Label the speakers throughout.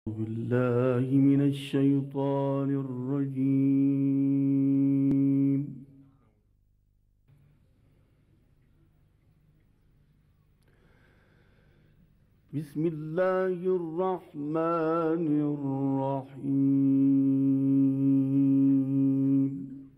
Speaker 1: بالله من الشيطان الرجيم. بسم الله الرحمن الرحيم.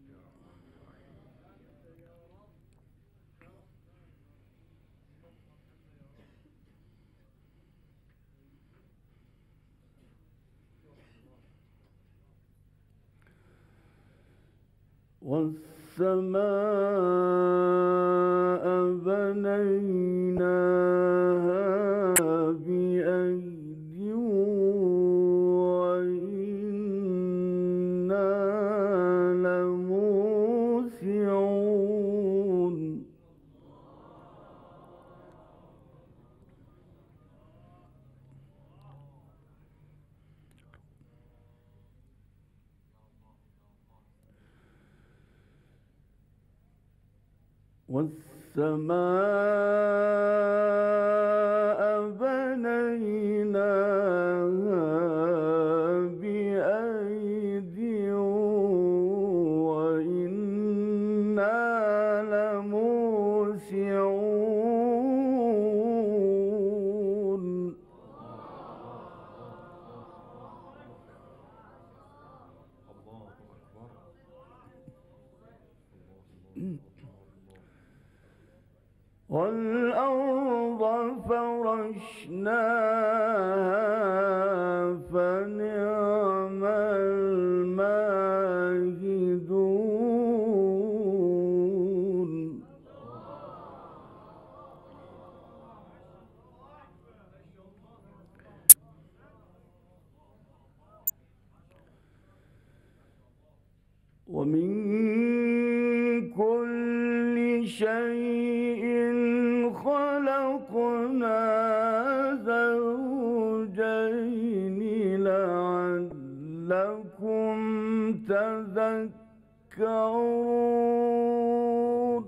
Speaker 1: والسماء بنيناها بأيد وإنا لموسعون. والسماء بنيناها بأيد وإنا لموسعون. والأرض فرشناها فنعم الماهدون. ومن كل شيء خلقنا زوجين لعلكم تذكرون.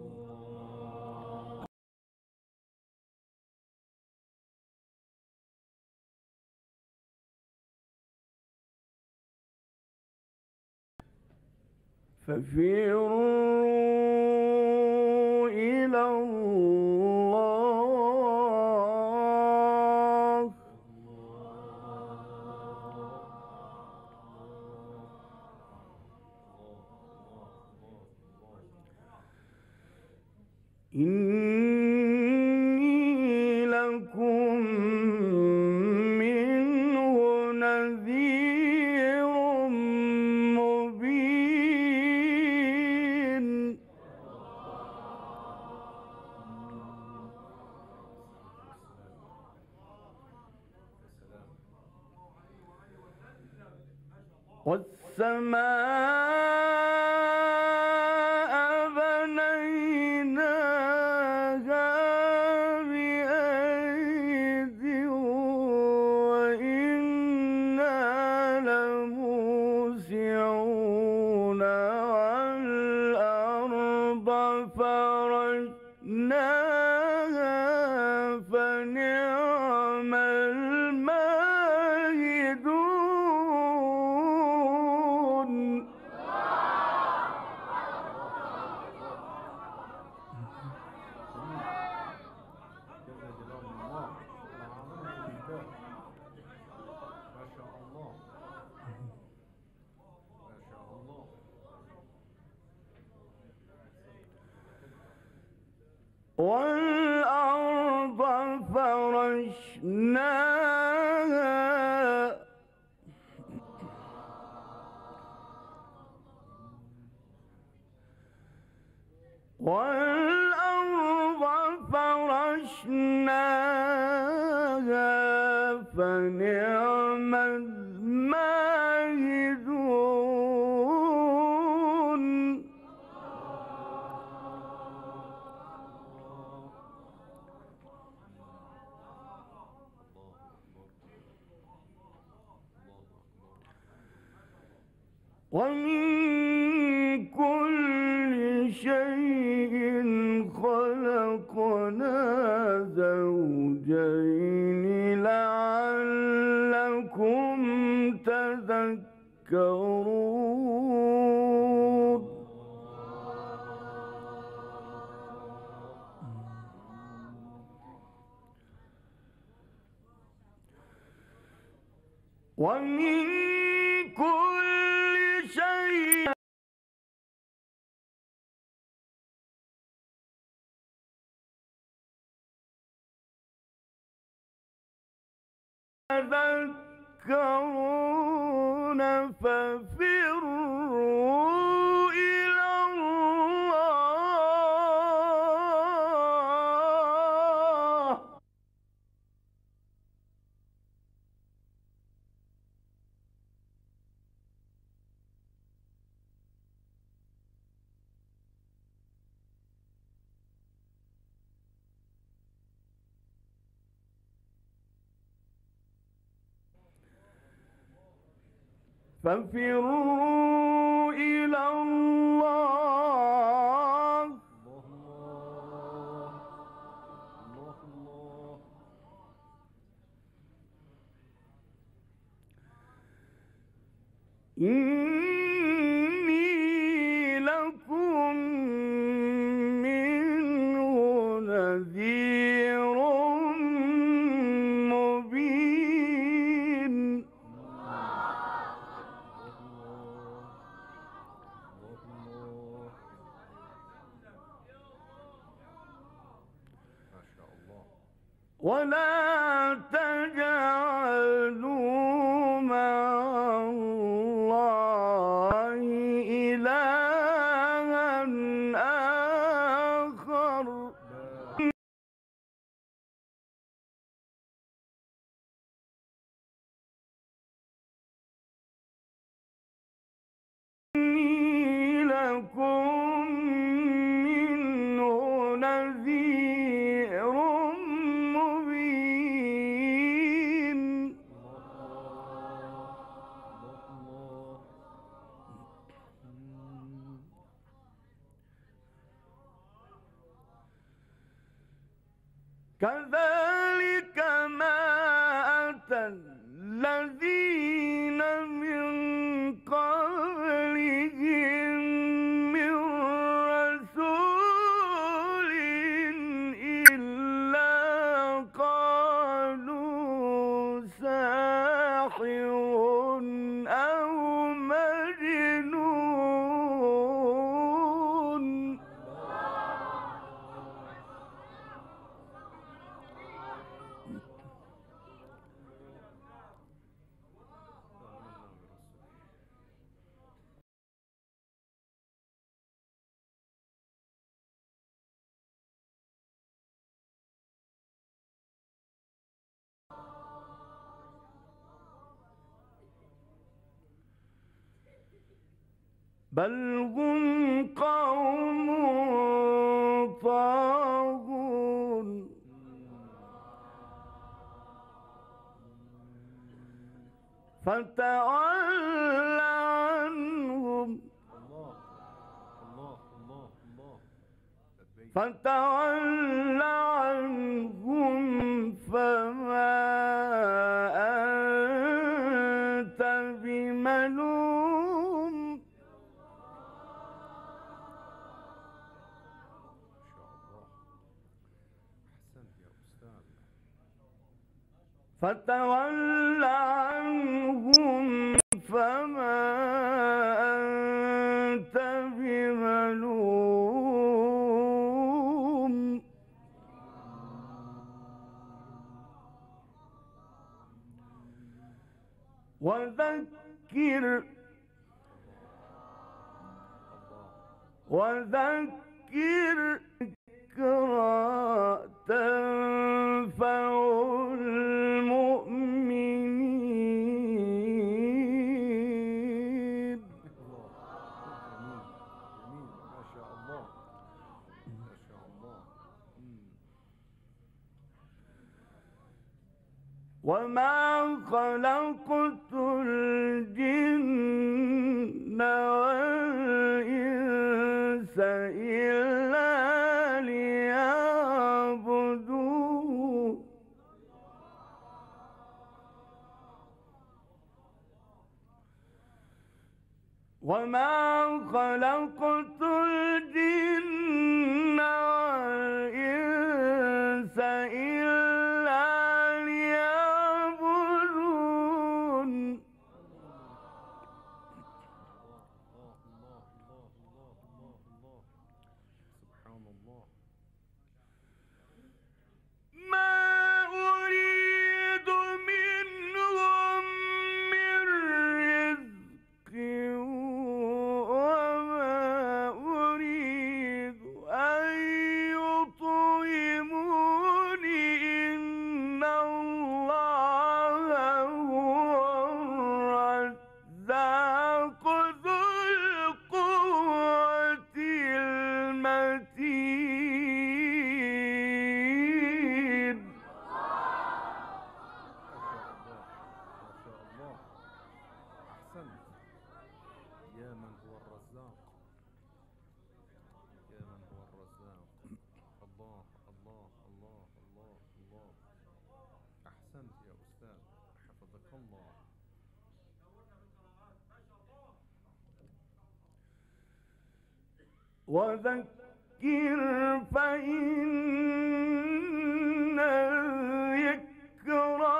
Speaker 1: ففروا إلى الله. إني لكم منه نذير مبين. والسماء بنيناها بأيد وإنا لموسعون. والأرض فرشناها فنعم الماهدون. والأرض فرشناها فنعم الماهدون. ومن كل شيء خلقنا زوجين لعلكم تذكرون ومن كل شيء تذكرون ففروا إلى الله ففروا إلى الله إني لكم منه نذير مبين ولا تجعلوا مع الله إلها آخر إني لكم منه نذير مبين كذلك ما أتى الذين من قبلهم من رسول إلا قالوا ساحر أو مجنون بل هم قوم طاغون فتول عنهم فتول عنهم فما أنت بملوم فتول عنهم فما أنت بملوم وذكر ذكرى تنفع المؤمنين وما خلقت الجن والإنس إلا ليعبدون وما خلقت الجن والإنس إلا ليعبدون.
Speaker 2: سبحان الله.
Speaker 1: ما أريد منهم من رزق وما أريد أن يطعمون إن الله هو الرزاق ذو القوة المتين.
Speaker 2: أحسنت. يا من هو الرزاق، يا من هو الرزاق. الله الله الله الله الله. أحسنت يا أستاذ، حفظك الله.
Speaker 1: وذكر فإن الذكرى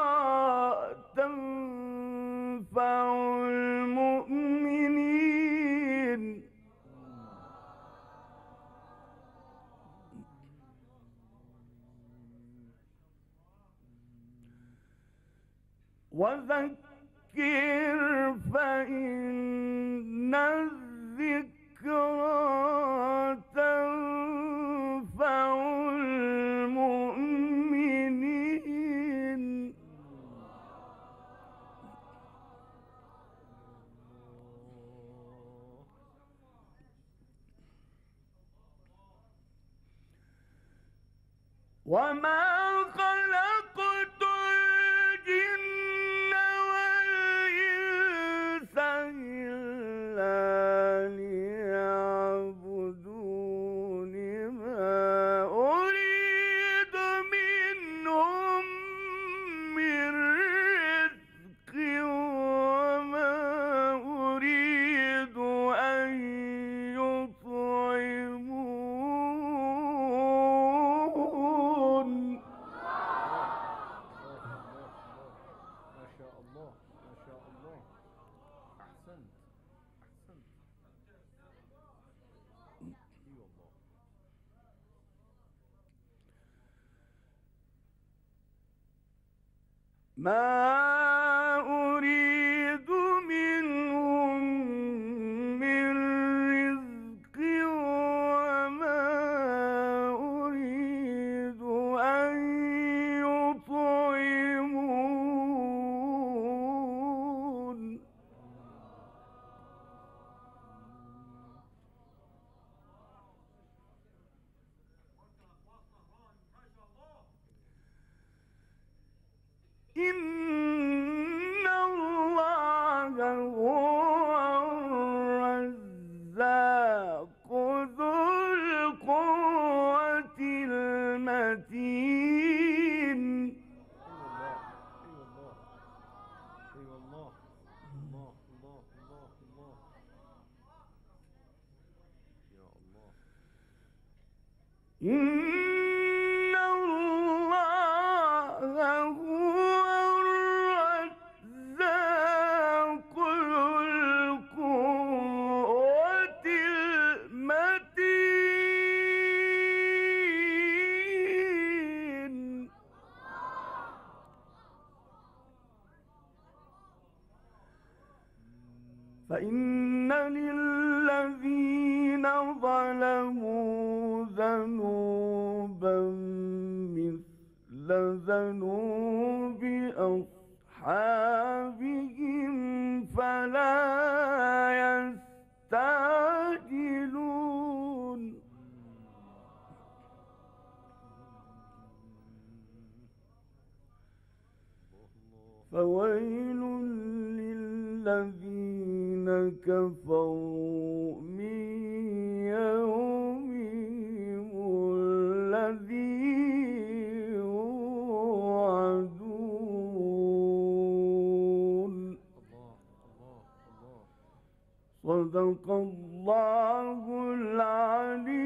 Speaker 1: تنفع المؤمنين. وذكر فإن الذكرى تنفع المؤمنين. وما خلقت الجن والإنس إلا ليعبدون. ما أريد منهم من رزق وما أريد أن يطعمون.
Speaker 2: ما شاء الله ما شاء الله. أحسنت أحسنت. إي والله.
Speaker 1: ما أريد منهم من رزق وما أريد أن يطعمون. إن الله هو الرزاق ذو القوة المتين.
Speaker 2: إي والله إي والله. الله الله الله الله. يا الله.
Speaker 1: إن الله هو الرزاق ذو القوة المتين. فإن للذين ظلموا ذنوبا مثل ذنوب أصحابهم فلا يستعجلون. فويل للذين كفروا من يومهم الذي يوعدون. صدق الله العلي